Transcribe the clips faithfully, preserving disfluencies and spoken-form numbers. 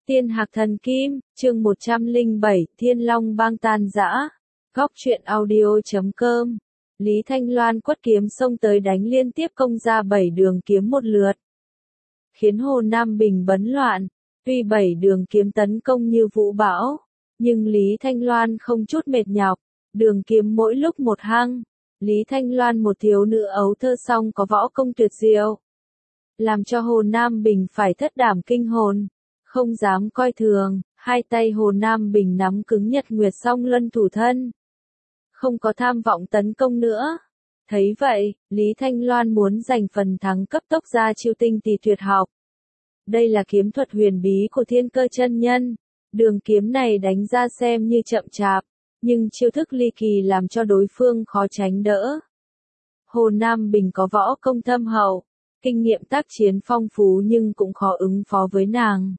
Tiên Hạc Thần Kim, chương một trăm lẻ bảy, Thiên Long Bang tan rã. Góc truyện audio chấm com. Lý Thanh Loan quất kiếm xông tới đánh liên tiếp công ra bảy đường kiếm một lượt, khiến Hồ Nam Bình bấn loạn. Tuy bảy đường kiếm tấn công như vũ bão, nhưng Lý Thanh Loan không chút mệt nhọc, đường kiếm mỗi lúc một hăng. Lý Thanh Loan một thiếu nữ ấu thơ song có võ công tuyệt diệu, làm cho Hồ Nam Bình phải thất đảm kinh hồn, không dám coi thường. Hai tay Hồ Nam Bình nắm cứng Nhật Nguyệt Song Luân thủ thân, không có tham vọng tấn công nữa. Thấy vậy, Lý Thanh Loan muốn giành phần thắng cấp tốc ra chiêu tinh tỳ tuyệt học. Đây là kiếm thuật huyền bí của Thiên Cơ chân nhân. Đường kiếm này đánh ra xem như chậm chạp, nhưng chiêu thức ly kỳ làm cho đối phương khó tránh đỡ. Hồ Nam Bình có võ công thâm hậu, kinh nghiệm tác chiến phong phú nhưng cũng khó ứng phó với nàng.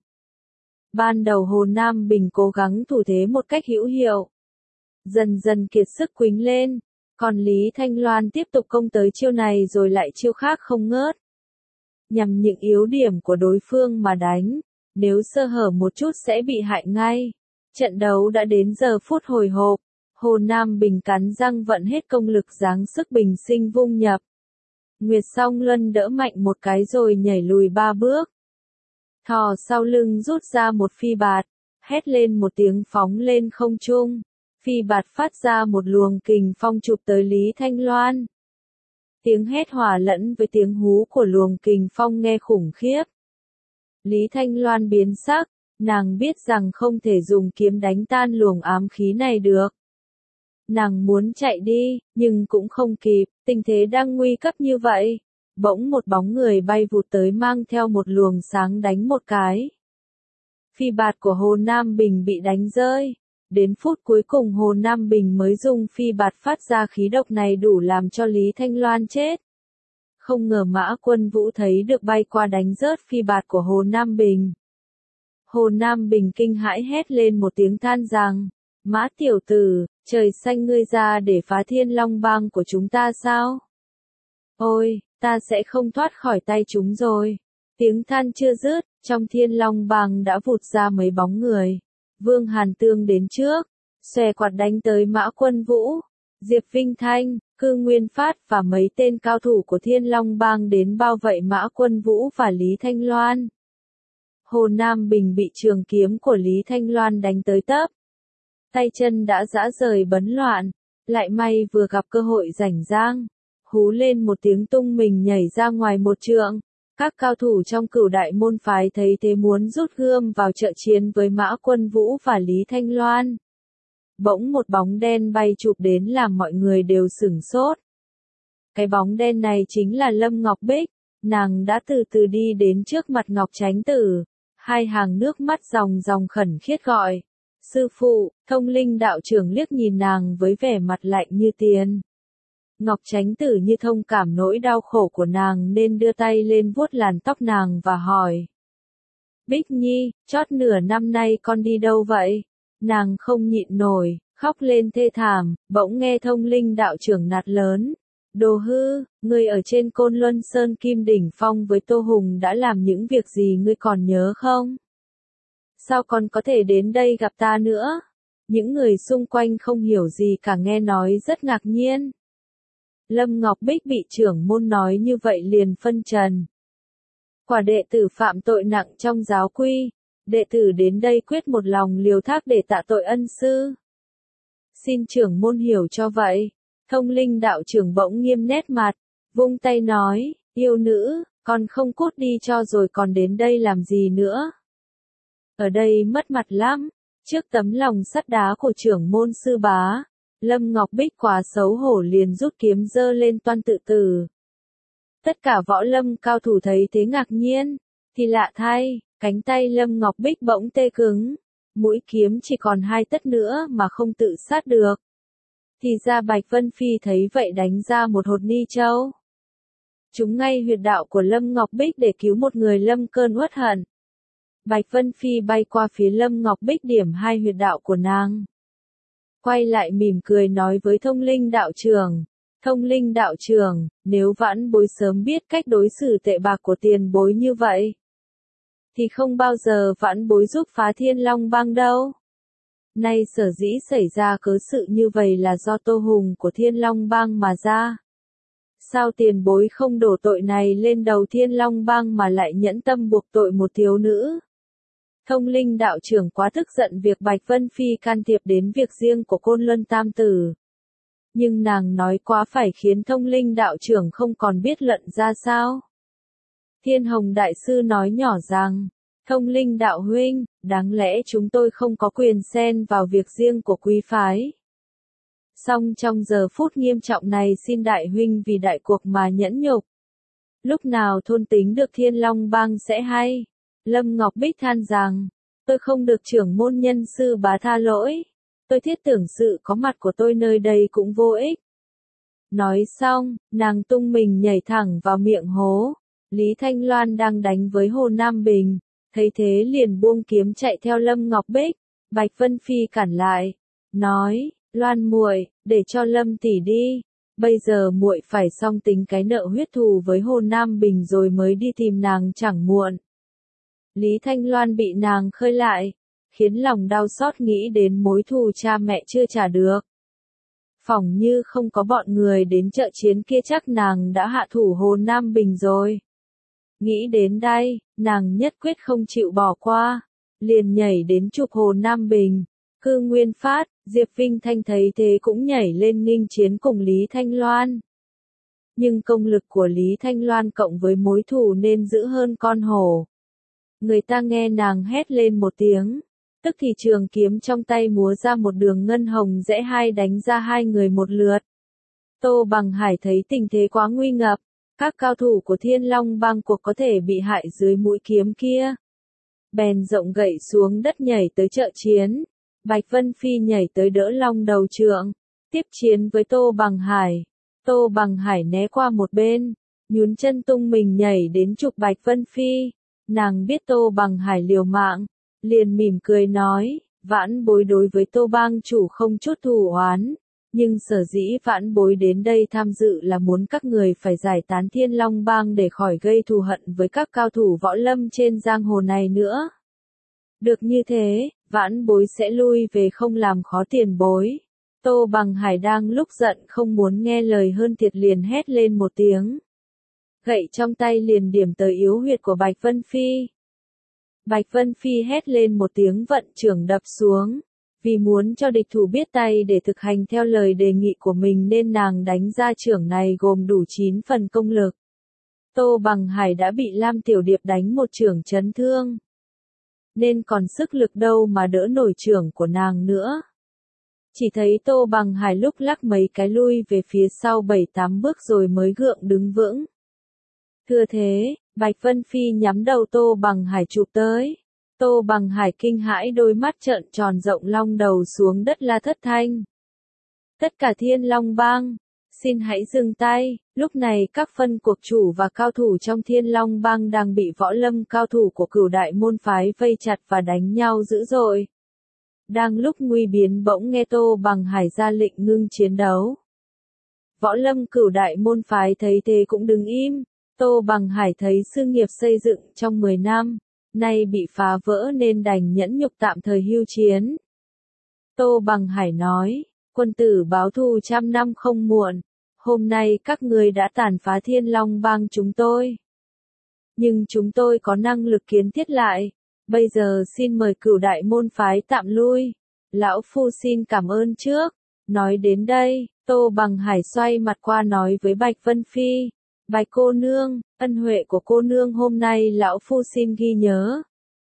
Ban đầu Hồ Nam Bình cố gắng thủ thế một cách hữu hiệu, dần dần kiệt sức quĩnh lên, còn Lý Thanh Loan tiếp tục công tới chiêu này rồi lại chiêu khác không ngớt, nhằm những yếu điểm của đối phương mà đánh, nếu sơ hở một chút sẽ bị hại ngay. Trận đấu đã đến giờ phút hồi hộp, Hồ Nam Bình cắn răng vận hết công lực giáng sức bình sinh vung nhập. Nguyệt Song Luân đỡ mạnh một cái rồi nhảy lùi ba bước, thò sau lưng rút ra một phi bạt, hét lên một tiếng phóng lên không trung. Phi bạt phát ra một luồng kình phong chụp tới Lý Thanh Loan. Tiếng hét hòa lẫn với tiếng hú của luồng kình phong nghe khủng khiếp. Lý Thanh Loan biến sắc, nàng biết rằng không thể dùng kiếm đánh tan luồng ám khí này được. Nàng muốn chạy đi, nhưng cũng không kịp, tình thế đang nguy cấp như vậy. Bỗng một bóng người bay vụt tới mang theo một luồng sáng đánh một cái. Phi bạt của Hồ Nam Bình bị đánh rơi. Đến phút cuối cùng Hồ Nam Bình mới dùng phi bạt phát ra khí độc này đủ làm cho Lý Thanh Loan chết. Không ngờ Mã Quân Vũ thấy được bay qua đánh rớt phi bạt của Hồ Nam Bình. Hồ Nam Bình kinh hãi hét lên một tiếng than rằng, Mã tiểu tử, trời xanh ngươi ra để phá Thiên Long Bang của chúng ta sao? Ôi, ta sẽ không thoát khỏi tay chúng rồi. Tiếng than chưa dứt, trong Thiên Long Bang đã vụt ra mấy bóng người. Vương Hàn Tương đến trước, xòe quạt đánh tới Mã Quân Vũ, Diệp Vinh Thanh, Cư Nguyên Phát và mấy tên cao thủ của Thiên Long Bang đến bao vây Mã Quân Vũ và Lý Thanh Loan. Hồ Nam Bình bị trường kiếm của Lý Thanh Loan đánh tới tấp, tay chân đã rã rời bấn loạn, lại may vừa gặp cơ hội rảnh rang, hú lên một tiếng tung mình nhảy ra ngoài một trượng. Các cao thủ trong Cửu Đại môn phái thấy thế muốn rút gươm vào trợ chiến với Mã Quân Vũ và Lý Thanh Loan. Bỗng một bóng đen bay chụp đến làm mọi người đều sửng sốt. Cái bóng đen này chính là Lâm Ngọc Bích, nàng đã từ từ đi đến trước mặt Ngọc Chánh Tử, hai hàng nước mắt ròng ròng khẩn khiết gọi, sư phụ. Thông Linh đạo trưởng liếc nhìn nàng với vẻ mặt lạnh như tiền. Ngọc Chánh Tử như thông cảm nỗi đau khổ của nàng nên đưa tay lên vuốt làn tóc nàng và hỏi. Bích Nhi, chót nửa năm nay con đi đâu vậy? Nàng không nhịn nổi, khóc lên thê thảm, bỗng nghe Thông Linh đạo trưởng nạt lớn. Đồ hư, ngươi ở trên Côn Luân Sơn Kim Đỉnh Phong với Tô Hùng đã làm những việc gì ngươi còn nhớ không? Sao con có thể đến đây gặp ta nữa? Những người xung quanh không hiểu gì cả nghe nói rất ngạc nhiên. Lâm Ngọc Bích bị trưởng môn nói như vậy liền phân trần. Quả đệ tử phạm tội nặng trong giáo quy, đệ tử đến đây quyết một lòng liều thác để tạ tội ân sư. Xin trưởng môn hiểu cho vậy. Thông Linh đạo trưởng bỗng nghiêm nét mặt, vung tay nói, yêu nữ, con không cút đi cho rồi còn đến đây làm gì nữa. Ở đây mất mặt lắm, trước tấm lòng sắt đá của trưởng môn sư bá. Lâm Ngọc Bích quá xấu hổ liền rút kiếm giơ lên toan tự tử. Tất cả võ lâm cao thủ thấy thế ngạc nhiên, thì lạ thay, cánh tay Lâm Ngọc Bích bỗng tê cứng, mũi kiếm chỉ còn hai tấc nữa mà không tự sát được. Thì ra Bạch Vân Phi thấy vậy đánh ra một hột ni châu, trúng ngay huyệt đạo của Lâm Ngọc Bích để cứu một người lâm cơn uất hận. Bạch Vân Phi bay qua phía Lâm Ngọc Bích điểm hai huyệt đạo của nàng. Quay lại mỉm cười nói với Thông Linh đạo trưởng, Thông Linh đạo trưởng, nếu vãn bối sớm biết cách đối xử tệ bạc của tiền bối như vậy, thì không bao giờ vãn bối giúp phá Thiên Long Bang đâu. Nay sở dĩ xảy ra cớ sự như vậy là do Tô Hùng của Thiên Long Bang mà ra. Sao tiền bối không đổ tội này lên đầu Thiên Long Bang mà lại nhẫn tâm buộc tội một thiếu nữ? Thông Linh đạo trưởng quá tức giận việc Bạch Vân Phi can thiệp đến việc riêng của Côn Luân Tam Tử. Nhưng nàng nói quá phải khiến Thông Linh đạo trưởng không còn biết lận ra sao. Thiên Hồng đại sư nói nhỏ rằng, Thông Linh đạo huynh, đáng lẽ chúng tôi không có quyền xen vào việc riêng của quý phái. Song trong giờ phút nghiêm trọng này xin đại huynh vì đại cuộc mà nhẫn nhục. Lúc nào thôn tính được Thiên Long Bang sẽ hay. Lâm Ngọc Bích than rằng, tôi không được trưởng môn nhân sư bá tha lỗi. Tôi thiết tưởng sự có mặt của tôi nơi đây cũng vô ích. Nói xong, nàng tung mình nhảy thẳng vào miệng hố. Lý Thanh Loan đang đánh với Hồ Nam Bình, thấy thế liền buông kiếm chạy theo Lâm Ngọc Bích. Bạch Vân Phi cản lại, nói, Loan muội, để cho Lâm tỷ đi. Bây giờ muội phải xong tính cái nợ huyết thù với Hồ Nam Bình rồi mới đi tìm nàng chẳng muộn. Lý Thanh Loan bị nàng khơi lại, khiến lòng đau xót nghĩ đến mối thù cha mẹ chưa trả được. Phỏng như không có bọn người đến chợ chiến kia chắc nàng đã hạ thủ Hồ Nam Bình rồi. Nghĩ đến đây, nàng nhất quyết không chịu bỏ qua, liền nhảy đến chụp Hồ Nam Bình. Cư Nguyên Phát, Diệp Vinh Thanh thấy thế cũng nhảy lên nghênh chiến cùng Lý Thanh Loan. Nhưng công lực của Lý Thanh Loan cộng với mối thù nên giữ hơn con hổ. Người ta nghe nàng hét lên một tiếng, tức thì trường kiếm trong tay múa ra một đường ngân hồng rẽ hai đánh ra hai người một lượt. Tô Bằng Hải thấy tình thế quá nguy ngập, các cao thủ của Thiên Long Bang cuộc có thể bị hại dưới mũi kiếm kia. Bèn rộng gậy xuống đất nhảy tới trợ chiến. Bạch Vân Phi nhảy tới đỡ Long Đầu Trượng, tiếp chiến với Tô Bằng Hải. Tô Bằng Hải né qua một bên, nhún chân tung mình nhảy đến chụp Bạch Vân Phi. Nàng biết Tô Bằng Hải liều mạng, liền mỉm cười nói, vãn bối đối với Tô Bang chủ không chút thù oán, nhưng sở dĩ vãn bối đến đây tham dự là muốn các người phải giải tán Thiên Long Bang để khỏi gây thù hận với các cao thủ võ lâm trên giang hồ này nữa. Được như thế, vãn bối sẽ lui về không làm khó tiền bối. Tô Bằng Hải đang lúc giận không muốn nghe lời hơn thiệt liền hét lên một tiếng. Gậy trong tay liền điểm tới yếu huyệt của Bạch Vân Phi. Bạch Vân Phi hét lên một tiếng vận trưởng đập xuống. Vì muốn cho địch thủ biết tay để thực hành theo lời đề nghị của mình nên nàng đánh ra trưởng này gồm đủ chín phần công lực. Tô Bằng Hải đã bị Lam Tiểu Điệp đánh một trưởng chấn thương. Nên còn sức lực đâu mà đỡ nổi trưởng của nàng nữa. Chỉ thấy Tô Bằng Hải lúc lắc mấy cái lui về phía sau bảy tám bước rồi mới gượng đứng vững. Thưa thế, Bạch Vân Phi nhắm đầu Tô Bằng Hải chụp tới. Tô Bằng Hải kinh hãi đôi mắt trợn tròn rộng long đầu xuống đất la thất thanh. Tất cả Thiên Long Bang, xin hãy dừng tay. Lúc này các phân cuộc chủ và cao thủ trong Thiên Long Bang đang bị võ lâm cao thủ của Cửu Đại môn phái vây chặt và đánh nhau dữ dội. Đang lúc nguy biến bỗng nghe Tô Bằng Hải ra lệnh ngưng chiến đấu. Võ lâm Cửu Đại môn phái thấy thế cũng đứng im. Tô Bằng Hải thấy sự nghiệp xây dựng trong mười năm, nay bị phá vỡ nên đành nhẫn nhục tạm thời hưu chiến. Tô Bằng Hải nói, quân tử báo thù trăm năm không muộn, hôm nay các ngươi đã tàn phá Thiên Long Bang chúng tôi. Nhưng chúng tôi có năng lực kiến thiết lại, bây giờ xin mời Cửu Đại môn phái tạm lui, lão phu xin cảm ơn trước. Nói đến đây, Tô Bằng Hải xoay mặt qua nói với Bạch Vân Phi. Bạch cô nương, ân huệ của cô nương hôm nay lão phu xin ghi nhớ.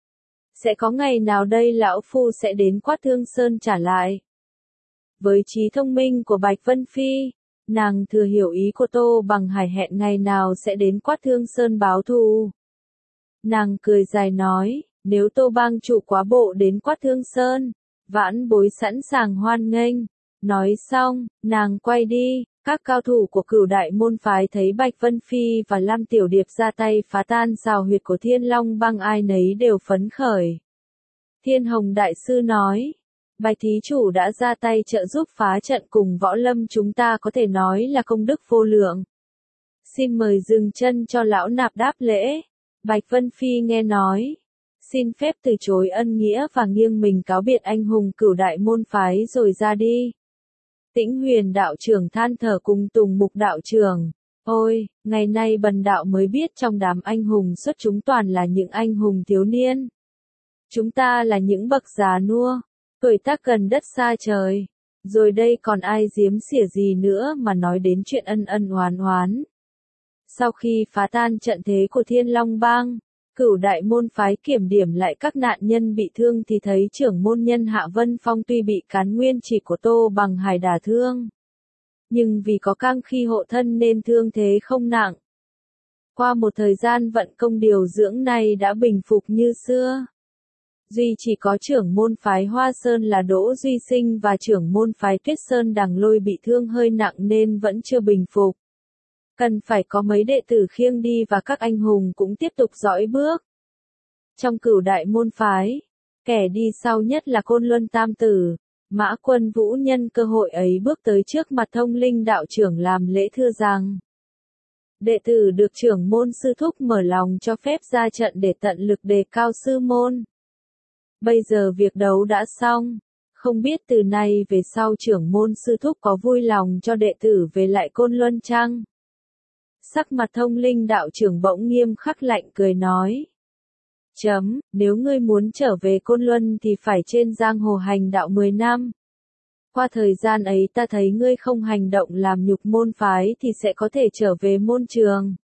Sẽ có ngày nào đây lão phu sẽ đến Quát Thương Sơn trả lại. Với trí thông minh của Bạch Vân Phi, nàng thừa hiểu ý của Tô Bằng Hải hẹn ngày nào sẽ đến Quát Thương Sơn báo thù. Nàng cười dài nói, nếu Tô Bang chủ quá bộ đến Quát Thương Sơn, vãn bối sẵn sàng hoan nghênh. Nói xong, nàng quay đi. Các cao thủ của Cửu Đại môn phái thấy Bạch Vân Phi và Lam Tiểu Điệp ra tay phá tan rào huyệt của Thiên Long Bang ai nấy đều phấn khởi. Thiên Hồng đại sư nói, Bạch thí chủ đã ra tay trợ giúp phá trận cùng võ lâm chúng ta có thể nói là công đức vô lượng. Xin mời dừng chân cho lão nạp đáp lễ. Bạch Vân Phi nghe nói, xin phép từ chối ân nghĩa và nghiêng mình cáo biệt anh hùng Cửu Đại môn phái rồi ra đi. Tĩnh Huyền đạo trưởng than thở cùng Tùng Mục đạo trưởng. Ôi, ngày nay bần đạo mới biết trong đám anh hùng xuất chúng toàn là những anh hùng thiếu niên. Chúng ta là những bậc già nua, tuổi tác gần đất xa trời. Rồi đây còn ai giếm xỉa gì nữa mà nói đến chuyện ân ân oán oán. Sau khi phá tan trận thế của Thiên Long Bang, Cửu Đại môn phái kiểm điểm lại các nạn nhân bị thương thì thấy trưởng môn nhân Hạ Vân Phong tuy bị cán nguyên chỉ của Tô Bằng Hải đả thương, nhưng vì có cang khi hộ thân nên thương thế không nặng. Qua một thời gian vận công điều dưỡng này đã bình phục như xưa. Duy chỉ có trưởng môn phái Hoa Sơn là Đỗ Duy Sinh và trưởng môn phái Tuyết Sơn Đằng Lôi bị thương hơi nặng nên vẫn chưa bình phục. Cần phải có mấy đệ tử khiêng đi và các anh hùng cũng tiếp tục dõi bước. Trong Cửu Đại môn phái, kẻ đi sau nhất là Côn Luân Tam Tử. Mã Quân Vũ nhân cơ hội ấy bước tới trước mặt Thông Linh đạo trưởng làm lễ thưa rằng: đệ tử được trưởng môn sư thúc mở lòng cho phép ra trận để tận lực đề cao sư môn. Bây giờ việc đấu đã xong, không biết từ nay về sau trưởng môn sư thúc có vui lòng cho đệ tử về lại Côn Luân chăng? Sắc mặt Thông Linh đạo trưởng bỗng nghiêm khắc lạnh cười nói: Chấm, nếu ngươi muốn trở về Côn Luân thì phải trên giang hồ hành đạo mười năm. Qua thời gian ấy ta thấy ngươi không hành động làm nhục môn phái thì sẽ có thể trở về môn trường.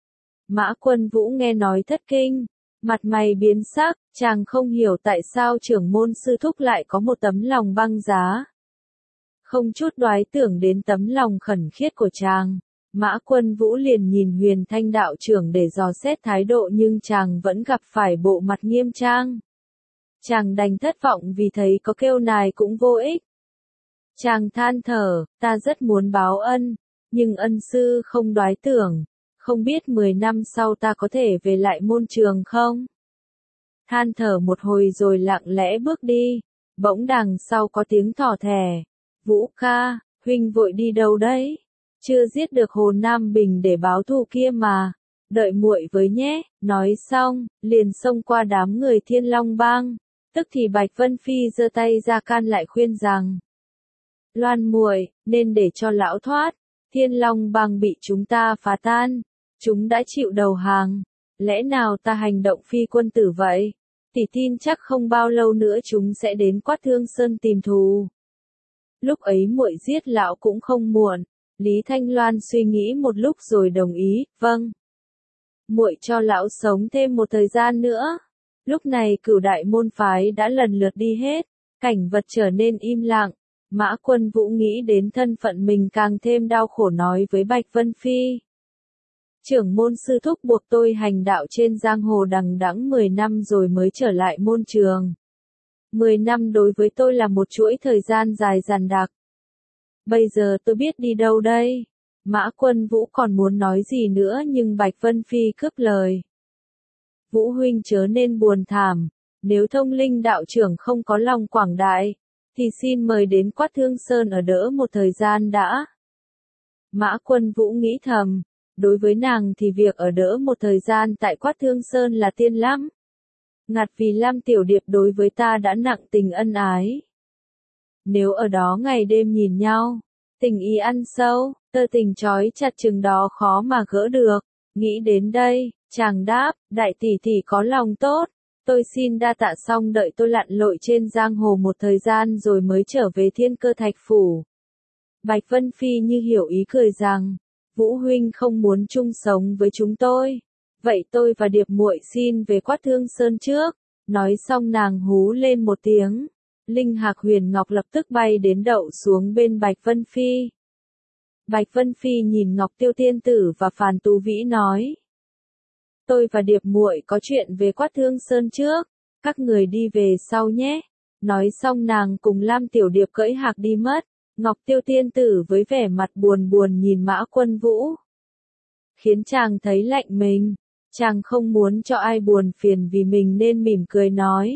Mã Quân Vũ nghe nói thất kinh, mặt mày biến sắc, chàng không hiểu tại sao trưởng môn sư thúc lại có một tấm lòng băng giá. Không chút đoái tưởng đến tấm lòng khẩn khiết của chàng. Mã Quân Vũ liền nhìn Huyền Thanh đạo trưởng để dò xét thái độ nhưng chàng vẫn gặp phải bộ mặt nghiêm trang. Chàng đành thất vọng vì thấy có kêu nài cũng vô ích. Chàng than thở, ta rất muốn báo ân, nhưng ân sư không đoái tưởng, không biết mười năm sau ta có thể về lại môn trường không? Than thở một hồi rồi lặng lẽ bước đi, bỗng đằng sau có tiếng thỏ thẻ. Vũ ca, huynh vội đi đâu đấy? Chưa giết được Hồ Nam Bình để báo thù kia mà, đợi muội với nhé. Nói xong, liền xông qua đám người Thiên Long Bang, tức thì Bạch Vân Phi giơ tay ra can lại khuyên rằng: Loan muội, nên để cho lão thoát, Thiên Long Bang bị chúng ta phá tan, chúng đã chịu đầu hàng, lẽ nào ta hành động phi quân tử vậy? Tỷ tin chắc không bao lâu nữa chúng sẽ đến Quát Thương Sơn tìm thù. Lúc ấy muội giết lão cũng không muộn. Lý Thanh Loan suy nghĩ một lúc rồi đồng ý, vâng. Muội cho lão sống thêm một thời gian nữa. Lúc này Cửu Đại môn phái đã lần lượt đi hết, cảnh vật trở nên im lặng. Mã Quân Vũ nghĩ đến thân phận mình càng thêm đau khổ nói với Bạch Vân Phi: Trưởng môn sư thúc buộc tôi hành đạo trên giang hồ đằng đẵng mười năm rồi mới trở lại môn trường. mười năm đối với tôi là một chuỗi thời gian dài dằng dặc. Bây giờ tôi biết đi đâu đây? Mã Quân Vũ còn muốn nói gì nữa nhưng Bạch Vân Phi cướp lời. Vũ huynh chớ nên buồn thảm, nếu Thông Linh đạo trưởng không có lòng quảng đại, thì xin mời đến Quát Thương Sơn ở đỡ một thời gian đã. Mã Quân Vũ nghĩ thầm, đối với nàng thì việc ở đỡ một thời gian tại Quát Thương Sơn là tiên lắm. Ngặt vì Lam Tiểu Điệp đối với ta đã nặng tình ân ái. Nếu ở đó ngày đêm nhìn nhau, tình ý ăn sâu, tơ tình trói chặt chừng đó khó mà gỡ được. Nghĩ đến đây, chàng đáp, đại tỷ tỷ có lòng tốt, tôi xin đa tạ xong đợi tôi lặn lội trên giang hồ một thời gian rồi mới trở về Thiên Cơ Thạch Phủ. Bạch Vân Phi như hiểu ý cười rằng, Vũ huynh không muốn chung sống với chúng tôi, vậy tôi và Điệp muội xin về Quát Thương Sơn trước. Nói xong nàng hú lên một tiếng. Linh Hạc Huyền Ngọc lập tức bay đến đậu xuống bên Bạch Vân Phi. Bạch Vân Phi nhìn Ngọc Tiêu Tiên Tử và Phàn Tú Vĩ nói: Tôi và Điệp muội có chuyện về Quát Thương Sơn trước, các người đi về sau nhé. Nói xong nàng cùng Lam Tiểu Điệp cưỡi hạc đi mất. Ngọc Tiêu Tiên Tử với vẻ mặt buồn buồn nhìn Mã Quân Vũ, khiến chàng thấy lạnh mình. Chàng không muốn cho ai buồn phiền vì mình nên mỉm cười nói: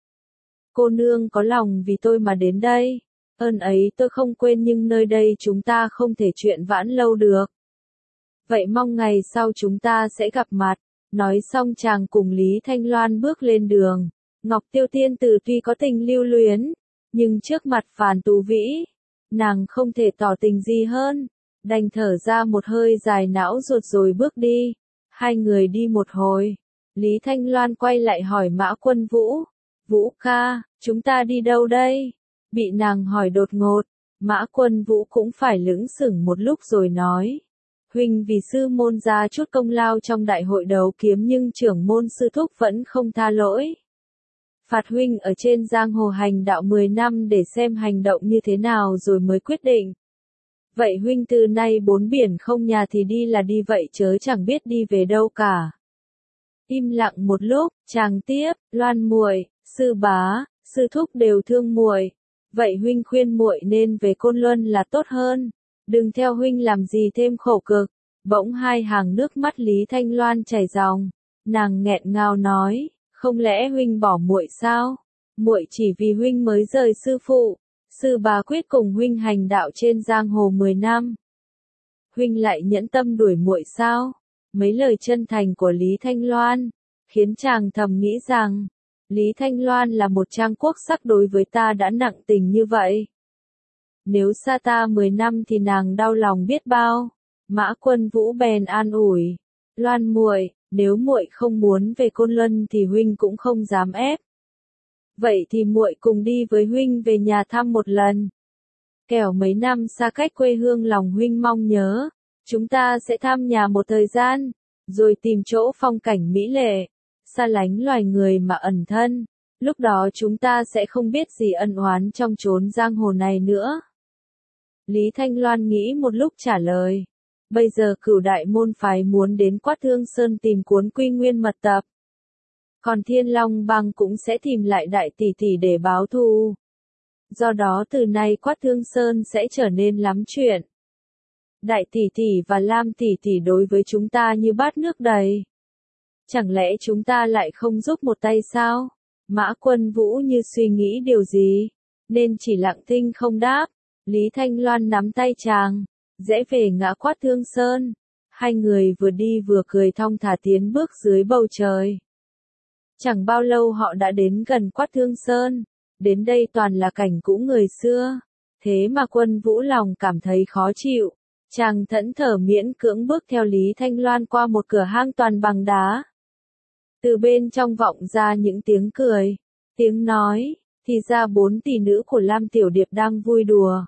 Cô nương có lòng vì tôi mà đến đây, ơn ấy tôi không quên nhưng nơi đây chúng ta không thể chuyện vãn lâu được. Vậy mong ngày sau chúng ta sẽ gặp mặt. Nói xong chàng cùng Lý Thanh Loan bước lên đường. Ngọc Tiêu Tiên Tử tuy có tình lưu luyến, nhưng trước mặt Phàn Tú Vĩ, nàng không thể tỏ tình gì hơn, đành thở ra một hơi dài não ruột rồi bước đi. Hai người đi một hồi, Lý Thanh Loan quay lại hỏi Mã Quân Vũ, Vũ ca, chúng ta đi đâu đây? Bị nàng hỏi đột ngột, Mã Quân Vũ cũng phải lững sững một lúc rồi nói. Huynh vì sư môn ra chút công lao trong đại hội đấu kiếm nhưng trưởng môn sư thúc vẫn không tha lỗi. Phạt huynh ở trên giang hồ hành đạo mười năm để xem hành động như thế nào rồi mới quyết định. Vậy huynh từ nay bốn biển không nhà thì đi là đi vậy chớ chẳng biết đi về đâu cả. Im lặng một lúc, chàng tiếp, Loan muội, sư bá, sư thúc đều thương muội, vậy huynh khuyên muội nên về Côn Luân là tốt hơn, đừng theo huynh làm gì thêm khổ cực. Bỗng hai hàng nước mắt Lý Thanh Loan chảy ròng, nàng nghẹn ngào nói, không lẽ huynh bỏ muội sao? Muội chỉ vì huynh mới rời sư phụ, sư bá quyết cùng huynh hành đạo trên giang hồ mười năm. Huynh lại nhẫn tâm đuổi muội sao? Mấy lời chân thành của Lý Thanh Loan khiến chàng thầm nghĩ rằng Lý Thanh Loan là một trang quốc sắc đối với ta đã nặng tình như vậy. Nếu xa ta mười năm thì nàng đau lòng biết bao. Mã Quân Vũ bèn an ủi, Loan muội, nếu muội không muốn về Côn Luân thì huynh cũng không dám ép. Vậy thì muội cùng đi với huynh về nhà thăm một lần. Kẻo mấy năm xa cách quê hương lòng huynh mong nhớ, chúng ta sẽ thăm nhà một thời gian, rồi tìm chỗ phong cảnh mỹ lệ, xa lánh loài người mà ẩn thân, lúc đó chúng ta sẽ không biết gì ân oán trong chốn giang hồ này nữa. Lý Thanh Loan nghĩ một lúc trả lời, bây giờ Cửu Đại môn phái muốn đến Quát Thương Sơn tìm cuốn Quy Nguyên mật tập. Còn Thiên Long Bang cũng sẽ tìm lại Đại tỷ tỷ để báo thù. Do đó từ nay Quát Thương Sơn sẽ trở nên lắm chuyện. Đại tỷ tỷ và Lam tỷ tỷ đối với chúng ta như bát nước đầy. Chẳng lẽ chúng ta lại không giúp một tay sao? Mã Quân Vũ như suy nghĩ điều gì, nên chỉ lặng thinh không đáp. Lý Thanh Loan nắm tay chàng, rẽ về ngã Quát Thương Sơn. Hai người vừa đi vừa cười thong thả tiến bước dưới bầu trời. Chẳng bao lâu họ đã đến gần Quát Thương Sơn. Đến đây toàn là cảnh cũ người xưa. Thế mà Quân Vũ lòng cảm thấy khó chịu. Chàng thẫn thờ miễn cưỡng bước theo Lý Thanh Loan qua một cửa hang toàn bằng đá. Từ bên trong vọng ra những tiếng cười, tiếng nói, thì ra bốn tỷ nữ của Lam Tiểu Điệp đang vui đùa.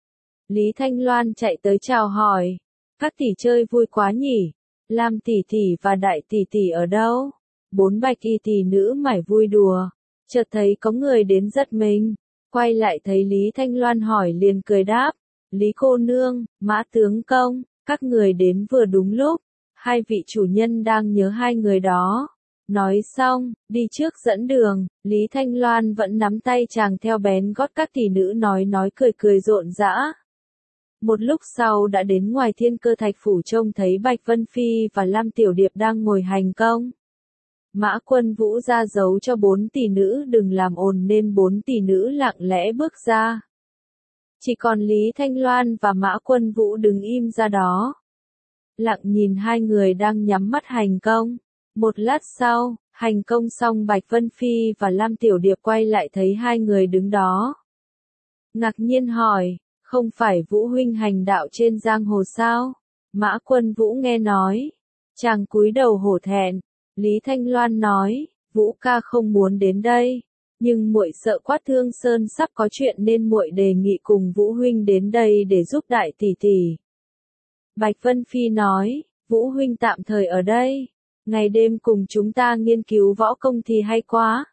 Lý Thanh Loan chạy tới chào hỏi, các tỷ chơi vui quá nhỉ, Lam tỷ tỷ và Đại tỷ tỷ ở đâu? Bốn bạch y tỷ nữ mải vui đùa, chợt thấy có người đến giật mình, quay lại thấy Lý Thanh Loan hỏi liền cười đáp, Lý cô nương, Mã tướng công, các người đến vừa đúng lúc, hai vị chủ nhân đang nhớ hai người đó. Nói xong, đi trước dẫn đường, Lý Thanh Loan vẫn nắm tay chàng theo bén gót các tỷ nữ nói nói cười cười rộn rã. Một lúc sau đã đến ngoài Thiên Cơ Thạch phủ trông thấy Bạch Vân Phi và Lam Tiểu Điệp đang ngồi hành công. Mã Quân Vũ ra dấu cho bốn tỷ nữ đừng làm ồn nên bốn tỷ nữ lặng lẽ bước ra. Chỉ còn Lý Thanh Loan và Mã Quân Vũ đứng im ra đó. Lặng nhìn hai người đang nhắm mắt hành công. Một lát sau, hành công xong Bạch Vân Phi và Lam Tiểu Điệp quay lại thấy hai người đứng đó. Ngạc nhiên hỏi, không phải Vũ huynh hành đạo trên giang hồ sao? Mã Quân Vũ nghe nói. Chàng cúi đầu hổ thẹn. Lý Thanh Loan nói, Vũ ca không muốn đến đây. Nhưng muội sợ Quát Thương Sơn sắp có chuyện nên muội đề nghị cùng Vũ huynh đến đây để giúp Đại tỷ tỷ. Bạch Vân Phi nói, Vũ huynh tạm thời ở đây. Ngày đêm cùng chúng ta nghiên cứu võ công thì hay quá.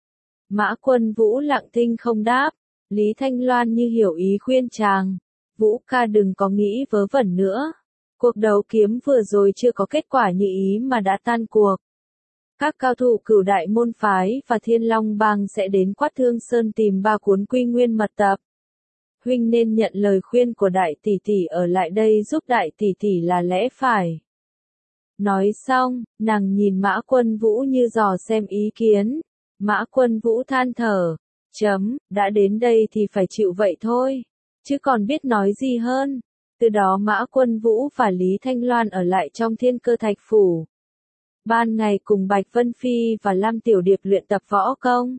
Mã Quân Vũ lặng thinh không đáp. Lý Thanh Loan như hiểu ý khuyên chàng. Vũ ca đừng có nghĩ vớ vẩn nữa. Cuộc đấu kiếm vừa rồi chưa có kết quả như ý mà đã tan cuộc. Các cao thủ Cửu Đại môn phái và Thiên Long bang sẽ đến Quát Thương Sơn tìm ba cuốn Quy Nguyên mật tập. Huynh nên nhận lời khuyên của Đại tỷ tỷ ở lại đây giúp Đại tỷ tỷ là lẽ phải. Nói xong, nàng nhìn Mã Quân Vũ như dò xem ý kiến. Mã Quân Vũ than thở, chấm, đã đến đây thì phải chịu vậy thôi, chứ còn biết nói gì hơn. Từ đó Mã Quân Vũ và Lý Thanh Loan ở lại trong Thiên Cơ Thạch phủ. ban ngày cùng Bạch Vân Phi và Lam Tiểu Điệp luyện tập võ công.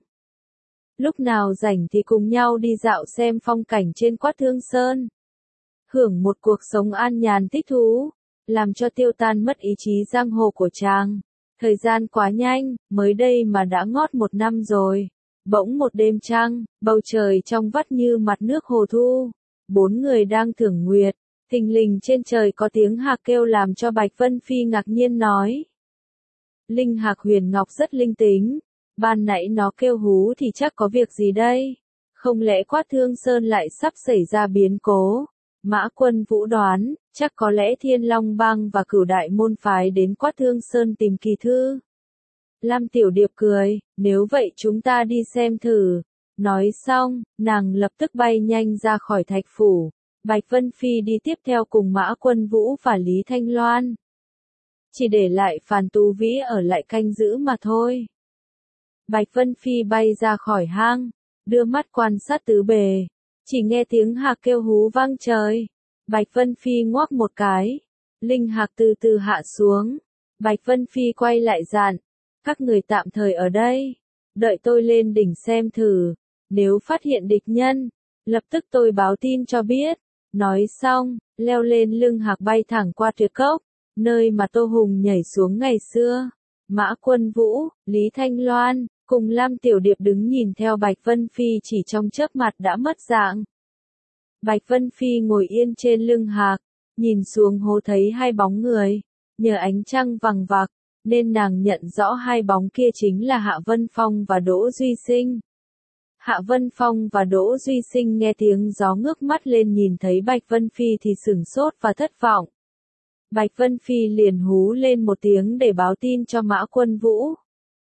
Lúc nào rảnh thì cùng nhau đi dạo xem phong cảnh trên Quát Thương Sơn. Hưởng một cuộc sống an nhàn thích thú, làm cho tiêu tan mất ý chí giang hồ của chàng. Thời gian quá nhanh, mới đây mà đã ngót một năm rồi. Bỗng một đêm trăng, bầu trời trong vắt như mặt nước hồ thu. Bốn người đang thưởng nguyệt, thình lình trên trời có tiếng hạc kêu làm cho Bạch Vân Phi ngạc nhiên nói. Linh hạc huyền ngọc rất linh tính, ban nãy nó kêu hú thì chắc có việc gì đây? Không lẽ Quát Thương Sơn lại sắp xảy ra biến cố? Mã Quân Vũ đoán, chắc có lẽ Thiên Long Bang và Cửu Đại môn phái đến Quát Thương Sơn tìm kỳ thư. Lam Tiểu Điệp cười, nếu vậy chúng ta đi xem thử. Nói xong, nàng lập tức bay nhanh ra khỏi thạch phủ. Bạch Vân Phi đi tiếp theo cùng Mã Quân Vũ và Lý Thanh Loan. Chỉ để lại Phàn Tú Vĩ ở lại canh giữ mà thôi. Bạch Vân Phi bay ra khỏi hang, đưa mắt quan sát tứ bề. Chỉ nghe tiếng hạc kêu hú vang trời. Bạch Vân Phi ngoác một cái. Linh hạc từ từ hạ xuống. Bạch Vân Phi quay lại dặn. Các người tạm thời ở đây. Đợi tôi lên đỉnh xem thử. Nếu phát hiện địch nhân, lập tức tôi báo tin cho biết. Nói xong, leo lên lưng hạc bay thẳng qua tuyệt cốc, nơi mà Tô Hùng nhảy xuống ngày xưa. Mã Quân Vũ, Lý Thanh Loan, cùng Lam Tiểu Điệp đứng nhìn theo Bạch Vân Phi chỉ trong chớp mặt đã mất dạng. Bạch Vân Phi ngồi yên trên lưng hạc, nhìn xuống hố thấy hai bóng người, nhờ ánh trăng vằng vặc, nên nàng nhận rõ hai bóng kia chính là Hạ Vân Phong và Đỗ Duy Sinh. Hạ Vân Phong và Đỗ Duy Sinh nghe tiếng gió ngước mắt lên nhìn thấy Bạch Vân Phi thì sửng sốt và thất vọng. Bạch Vân Phi liền hú lên một tiếng để báo tin cho Mã Quân Vũ,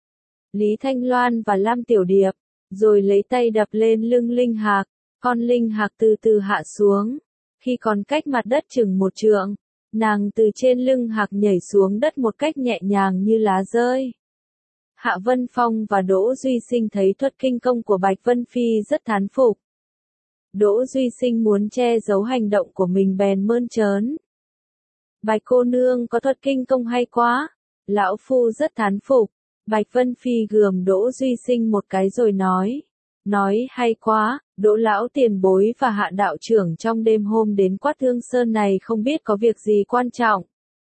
Lý Thanh Loan và Lam Tiểu Điệp, rồi lấy tay đập lên lưng linh hạc, con linh hạc từ từ hạ xuống. Khi còn cách mặt đất chừng một trượng, nàng từ trên lưng hạc nhảy xuống đất một cách nhẹ nhàng như lá rơi. Hạ Vân Phong và Đỗ Duy Sinh thấy thuật kinh công của Bạch Vân Phi rất thán phục. Đỗ Duy Sinh muốn che giấu hành động của mình bèn mơn trớn. Bạch cô nương có thuật kinh công hay quá, lão phu rất thán phục. Bạch Vân Phi gườm Đỗ Duy Sinh một cái rồi nói. Nói hay quá, Đỗ lão tiền bối và Hạ đạo trưởng trong đêm hôm đến Quát Thương Sơn này không biết có việc gì quan trọng.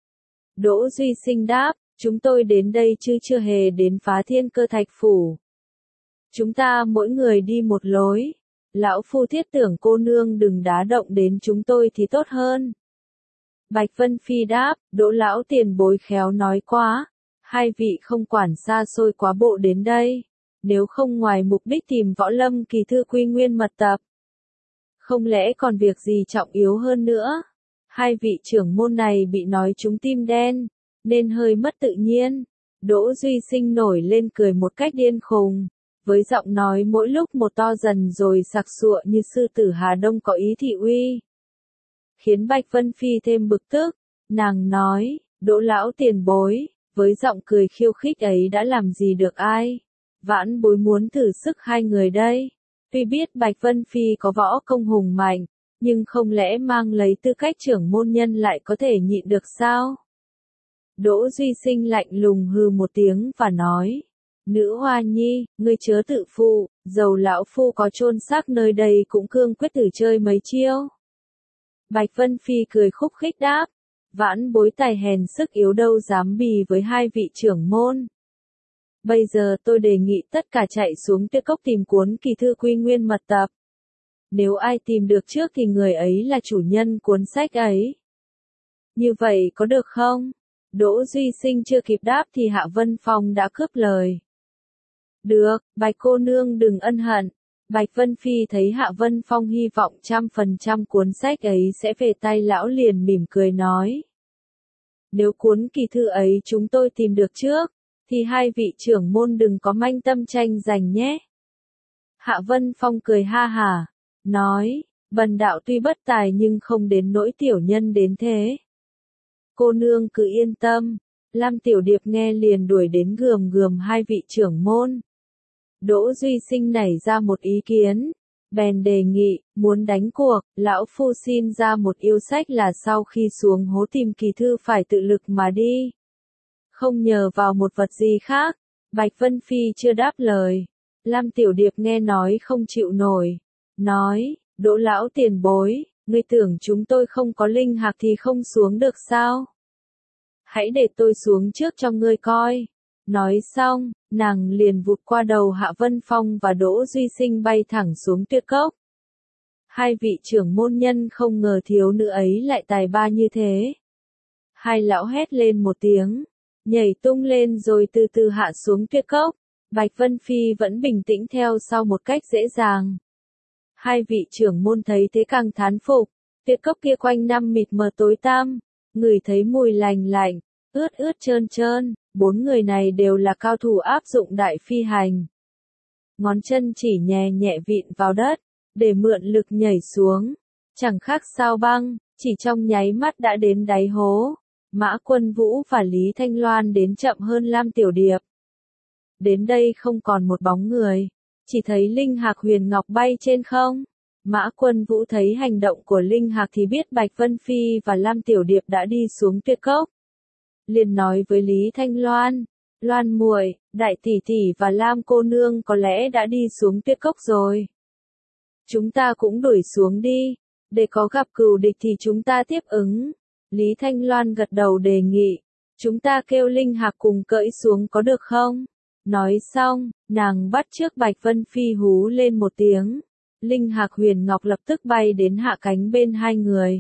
Đỗ Duy Sinh đáp, chúng tôi đến đây chứ chưa hề đến Phá Thiên Cơ Thạch Phủ. Chúng ta mỗi người đi một lối. Lão phu thiết tưởng cô nương đừng đá động đến chúng tôi thì tốt hơn. Bạch Vân Phi đáp, Đỗ lão tiền bối khéo nói quá. Hai vị không quản xa xôi quá bộ đến đây. Nếu không ngoài mục đích tìm võ lâm kỳ thư quy nguyên mật tập. Không lẽ còn việc gì trọng yếu hơn nữa? Hai vị trưởng môn này bị nói trúng tim đen, nên hơi mất tự nhiên. Đỗ Duy Sinh nổi lên cười một cách điên khùng, với giọng nói mỗi lúc một to dần rồi sặc sụa như sư tử Hà Đông có ý thị uy. Khiến Bạch Vân Phi thêm bực tức, nàng nói, Đỗ lão tiền bối, với giọng cười khiêu khích ấy đã làm gì được ai. Vãn bối muốn thử sức hai người đây. Tuy biết Bạch Vân Phi có võ công hùng mạnh, nhưng không lẽ mang lấy tư cách trưởng môn nhân lại có thể nhịn được sao? Đỗ Duy Sinh lạnh lùng hừ một tiếng và nói, nữ hoa nhi, ngươi chớ tự phụ, dầu lão phu có chôn xác nơi đây cũng cương quyết thử chơi mấy chiêu. Bạch Vân Phi cười khúc khích đáp, vãn bối tài hèn sức yếu đâu dám bì với hai vị trưởng môn. Bây giờ tôi đề nghị tất cả chạy xuống Tuyết Cốc tìm cuốn kỳ thư quy nguyên mật tập. Nếu ai tìm được trước thì người ấy là chủ nhân cuốn sách ấy. Như vậy có được không? Đỗ Duy Sinh chưa kịp đáp thì Hạ Vân Phong đã cướp lời. Được, Bạch cô nương đừng ân hận. Bạch Vân Phi thấy Hạ Vân Phong hy vọng trăm phần trăm cuốn sách ấy sẽ về tay lão liền mỉm cười nói. Nếu cuốn kỳ thư ấy chúng tôi tìm được trước, thì hai vị trưởng môn đừng có manh tâm tranh giành nhé. Hạ Vân Phong cười ha hả, nói, bần đạo tuy bất tài nhưng không đến nỗi tiểu nhân đến thế. Cô nương cứ yên tâm. Lam Tiểu Điệp nghe liền đuổi đến gườm gườm hai vị trưởng môn. Đỗ Duy Sinh nảy ra một ý kiến, bèn đề nghị, muốn đánh cuộc, lão phu xin ra một yêu sách là sau khi xuống hố tìm kỳ thư phải tự lực mà đi. không nhờ vào một vật gì khác. Bạch Vân Phi chưa đáp lời. Lam Tiểu Điệp nghe nói không chịu nổi. Nói, Đỗ lão tiền bối, ngươi tưởng chúng tôi không có linh hạc thì không xuống được sao? Hãy để tôi xuống trước cho ngươi coi. Nói xong, nàng liền vụt qua đầu Hạ Vân Phong và Đỗ Duy Sinh bay thẳng xuống tuyết cốc. Hai vị trưởng môn nhân không ngờ thiếu nữ ấy lại tài ba như thế. Hai lão hét lên một tiếng, nhảy tung lên rồi từ từ hạ xuống tuyết cốc. Bạch Vân Phi vẫn bình tĩnh theo sau một cách dễ dàng. Hai vị trưởng môn thấy thế càng thán phục, tuyết cốc kia quanh năm mịt mờ tối tăm, ngửi thấy mùi lành lạnh, ướt ướt trơn trơn, bốn người này đều là cao thủ áp dụng đại phi hành. Ngón chân chỉ nhẹ nhẹ vịn vào đất, để mượn lực nhảy xuống, chẳng khác sao băng, chỉ trong nháy mắt đã đến đáy hố. Mã Quân Vũ và Lý Thanh Loan đến chậm hơn Lam Tiểu Điệp. Đến đây không còn một bóng người, chỉ thấy Linh Hạc Huyền Ngọc bay trên không. Mã Quân Vũ thấy hành động của Linh Hạc thì biết Bạch Vân Phi và Lam Tiểu Điệp đã đi xuống tuyết cốc. Liền nói với Lý Thanh Loan, Loan muội, Đại tỷ tỷ và Lam cô nương có lẽ đã đi xuống tuyết cốc rồi. Chúng ta cũng đuổi xuống đi, để có gặp cừu địch thì chúng ta tiếp ứng. Lý Thanh Loan gật đầu đề nghị, chúng ta kêu Linh Hạc cùng cưỡi xuống có được không? Nói xong, nàng bắt chước Bạch Vân Phi hú lên một tiếng. Linh Hạc Huyền Ngọc lập tức bay đến hạ cánh bên hai người.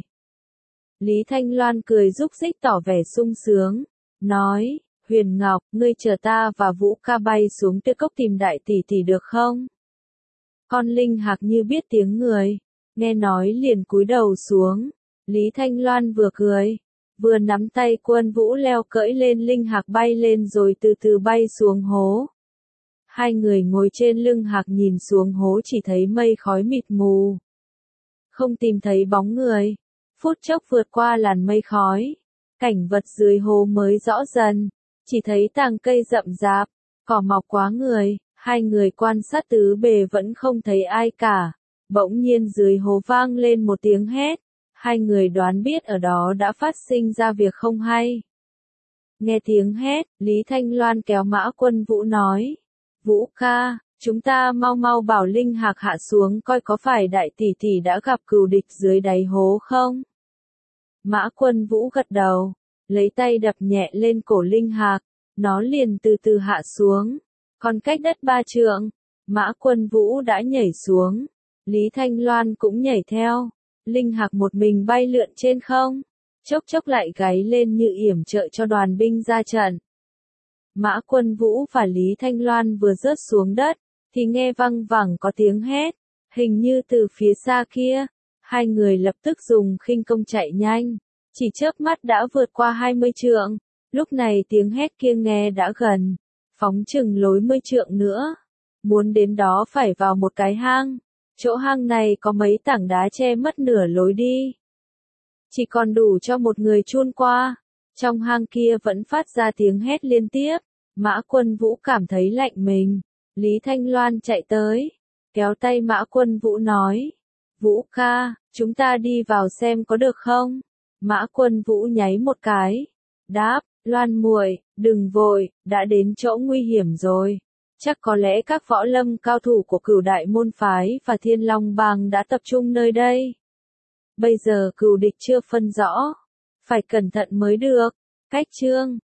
Lý Thanh Loan cười rúc rích tỏ vẻ sung sướng, nói, Huyền Ngọc, ngươi chờ ta và Vũ ca bay xuống tuyết cốc tìm đại tỷ tỷ được không? Con Linh Hạc như biết tiếng người, nghe nói liền cúi đầu xuống. Lý Thanh Loan vừa cười, vừa nắm tay Quân Vũ leo cưỡi lên Linh Hạc bay lên rồi từ từ bay xuống hố. Hai người ngồi trên lưng hạc nhìn xuống hố chỉ thấy mây khói mịt mù. Không tìm thấy bóng người. Phút chốc vượt qua làn mây khói. Cảnh vật dưới hố mới rõ dần. Chỉ thấy tàng cây rậm rạp, cỏ mọc quá người. Hai người quan sát tứ bề vẫn không thấy ai cả. Bỗng nhiên dưới hố vang lên một tiếng hét. Hai người đoán biết ở đó đã phát sinh ra việc không hay. Nghe tiếng hét, Lý Thanh Loan kéo Mã Quân Vũ nói. Vũ ca, chúng ta mau mau bảo Linh Hạc hạ xuống coi có phải đại tỷ tỷ đã gặp cừu địch dưới đáy hố không? Mã Quân Vũ gật đầu, lấy tay đập nhẹ lên cổ Linh Hạc, nó liền từ từ hạ xuống. Còn cách đất ba trượng, Mã Quân Vũ đã nhảy xuống, Lý Thanh Loan cũng nhảy theo. Linh Hạc một mình bay lượn trên không, chốc chốc lại gáy lên như yểm trợ cho đoàn binh ra trận. Mã Quân Vũ và Lý Thanh Loan vừa rớt xuống đất, thì nghe văng vẳng có tiếng hét, hình như từ phía xa kia. Hai người lập tức dùng khinh công chạy nhanh, chỉ chớp mắt đã vượt qua hai mươi trượng. Lúc này tiếng hét kia nghe đã gần, phóng chừng lối mươi trượng nữa. Muốn đến đó phải vào một cái hang. Chỗ hang này có mấy tảng đá che mất nửa lối đi. Chỉ còn đủ cho một người chun qua. Trong hang kia vẫn phát ra tiếng hét liên tiếp. Mã Quân Vũ cảm thấy lạnh mình. Lý Thanh Loan chạy tới, kéo tay Mã Quân Vũ nói. Vũ ca, chúng ta đi vào xem có được không? Mã Quân Vũ nháy một cái. Đáp, Loan muội, đừng vội, đã đến chỗ nguy hiểm rồi. Chắc có lẽ các võ lâm cao thủ của Cửu Đại môn phái và Thiên Long bang đã tập trung nơi đây. Bây giờ cừu địch chưa phân rõ, phải cẩn thận mới được. Cách chương